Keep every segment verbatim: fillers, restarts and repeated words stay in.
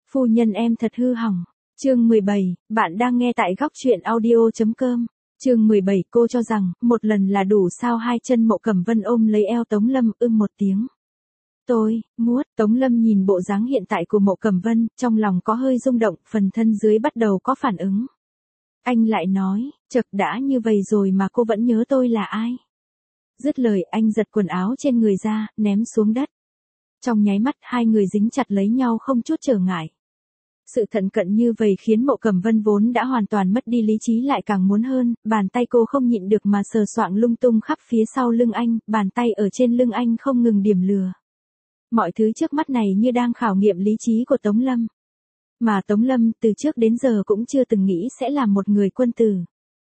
Phu nhân em thật hư hỏng. Chương mười bảy, bạn đang nghe tại góc truyện audio.com. Chương mười bảy, cô cho rằng, một lần là đủ sao? Hai chân Mộ Cẩm Vân ôm lấy eo Tống Lâm, ưm một tiếng. Tôi, muốt. Tống Lâm nhìn bộ dáng hiện tại của Mộ Cẩm Vân, trong lòng có hơi rung động, phần thân dưới bắt đầu có phản ứng. Anh lại nói, chật đã như vậy rồi mà cô vẫn nhớ tôi là ai. Dứt lời anh giật quần áo trên người ra, ném xuống đất. Trong nháy mắt hai người dính chặt lấy nhau không chút trở ngại. Sự thận cận như vậy khiến Mộ Cẩm Vân vốn đã hoàn toàn mất đi lý trí lại càng muốn hơn, bàn tay cô không nhịn được mà sờ soạng lung tung khắp phía sau lưng anh, bàn tay ở trên lưng anh không ngừng điểm lừa. Mọi thứ trước mắt này như đang khảo nghiệm lý trí của Tống Lâm. Mà Tống Lâm từ trước đến giờ cũng chưa từng nghĩ sẽ là một người quân tử.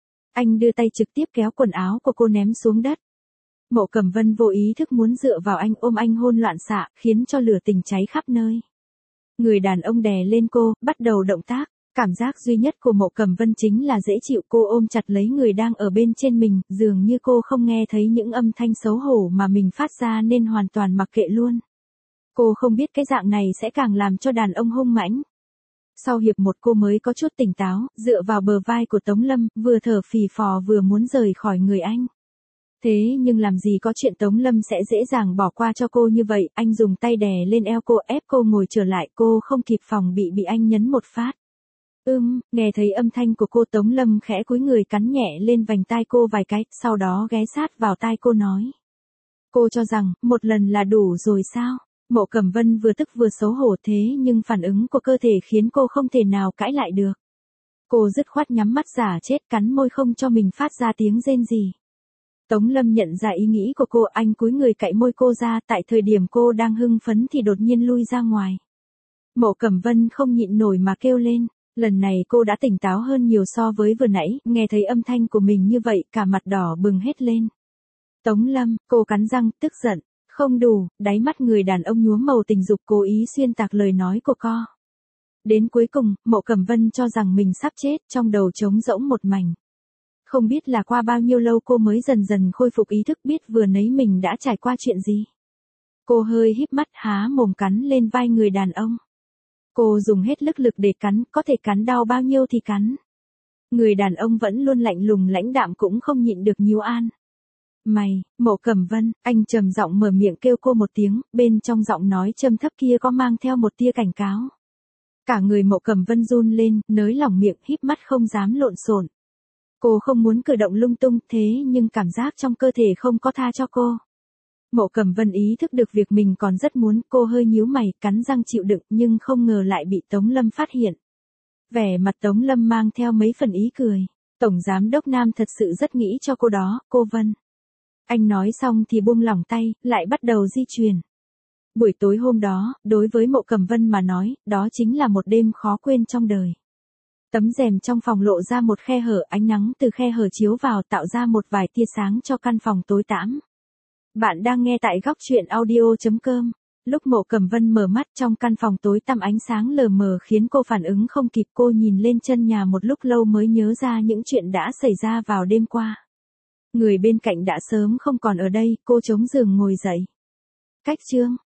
Anh đưa tay trực tiếp kéo quần áo của cô ném xuống đất. Mộ Cẩm Vân vô ý thức muốn dựa vào anh ôm anh hôn loạn xạ, khiến cho lửa tình cháy khắp nơi. Người đàn ông đè lên cô, bắt đầu động tác. Cảm giác duy nhất của Mộ Cẩm Vân chính là dễ chịu, cô ôm chặt lấy người đang ở bên trên mình, dường như cô không nghe thấy những âm thanh xấu hổ mà mình phát ra nên hoàn toàn mặc kệ luôn. Cô không biết cái dạng này sẽ càng làm cho đàn ông hung mãnh. Sau hiệp một cô mới có chút tỉnh táo, dựa vào bờ vai của Tống Lâm, vừa thở phì phò vừa muốn rời khỏi người anh. Thế nhưng làm gì có chuyện Tống Lâm sẽ dễ dàng bỏ qua cho cô như vậy, anh dùng tay đè lên eo cô ép cô ngồi trở lại, cô không kịp phòng bị bị anh nhấn một phát. Ưm, nghe thấy âm thanh của cô Tống Lâm khẽ cúi người cắn nhẹ lên vành tai cô vài cái, sau đó ghé sát vào tai cô nói. Cô cho rằng, một lần là đủ rồi sao? Mộ Cẩm Vân vừa tức vừa xấu hổ thế nhưng phản ứng của cơ thể khiến cô không thể nào cãi lại được. Cô dứt khoát nhắm mắt giả chết cắn môi không cho mình phát ra tiếng rên gì. Tống Lâm nhận ra ý nghĩ của cô, anh cúi người cạy môi cô ra, tại thời điểm cô đang hưng phấn thì đột nhiên lui ra ngoài. Mộ Cẩm Vân không nhịn nổi mà kêu lên, lần này cô đã tỉnh táo hơn nhiều so với vừa nãy, nghe thấy âm thanh của mình như vậy, cả mặt đỏ bừng hết lên. Tống Lâm, cô cắn răng, tức giận, không đủ, đáy mắt người đàn ông nhuốm màu tình dục cố ý xuyên tạc lời nói của cô. Đến cuối cùng, Mộ Cẩm Vân cho rằng mình sắp chết, trong đầu trống rỗng một mảnh. Không biết là qua bao nhiêu lâu cô mới dần dần khôi phục ý thức, biết vừa nãy mình đã trải qua chuyện gì. Cô hơi híp mắt há mồm cắn lên vai người đàn ông. Cô dùng hết lực lực để cắn, có thể cắn đau bao nhiêu thì cắn. Người đàn ông vẫn luôn lạnh lùng lãnh đạm cũng không nhịn được nhíu an. Mày, Mộ Cẩm Vân, anh trầm giọng mở miệng kêu cô một tiếng, bên trong giọng nói trầm thấp kia có mang theo một tia cảnh cáo. Cả người Mộ Cẩm Vân run lên, nới lỏng miệng, híp mắt không dám lộn xộn. Cô không muốn cử động lung tung thế nhưng cảm giác trong cơ thể không có tha cho cô. Mộ Cẩm Vân ý thức được việc mình còn rất muốn, cô hơi nhíu mày, cắn răng chịu đựng nhưng không ngờ lại bị Tống Lâm phát hiện. Vẻ mặt Tống Lâm mang theo mấy phần ý cười. Tổng giám đốc Nam thật sự rất nghĩ cho cô đó, cô Vân. Anh nói xong thì buông lỏng tay, lại bắt đầu di chuyển. Buổi tối hôm đó, đối với Mộ Cẩm Vân mà nói, đó chính là một đêm khó quên trong đời. Tấm rèm trong phòng lộ ra một khe hở, ánh nắng từ khe hở chiếu vào tạo ra một vài tia sáng cho căn phòng tối tăm. Bạn đang nghe tại góc truyện audio.com. Lúc Mộ Cẩm Vân mở mắt trong căn phòng tối tăm ánh sáng lờ mờ khiến cô phản ứng không kịp, cô nhìn lên chân nhà một lúc lâu mới nhớ ra những chuyện đã xảy ra vào đêm qua. Người bên cạnh đã sớm không còn ở đây, cô chống giường ngồi dậy. Cách chương.